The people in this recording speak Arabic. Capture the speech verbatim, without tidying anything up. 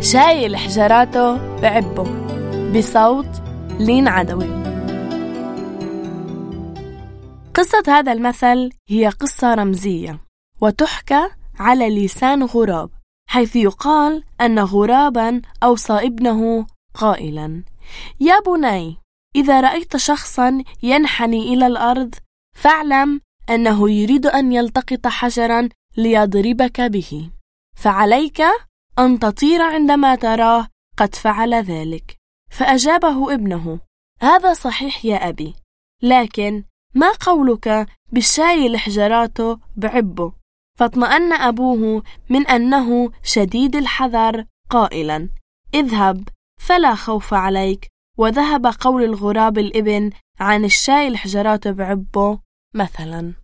شاي الحجراته بعبه بصوت لين عدوي. قصة هذا المثل هي قصة رمزية وتحكى على لسان غراب، حيث يقال أن غرابا أوصى ابنه قائلا: يا بني، إذا رأيت شخصا ينحني إلى الأرض فاعلم أنه يريد أن يلتقط حجرا ليضربك به، فعليك أن تطير عندما تراه قد فعل ذلك. فأجابه ابنه: هذا صحيح يا أبي، لكن ما قولك بالشاي الحجراته بعبه؟ فاطمأن أبوه من أنه شديد الحذر قائلا: اذهب فلا خوف عليك. وذهب قول الغراب الابن عن الشاي الحجراته بعبه مثلا.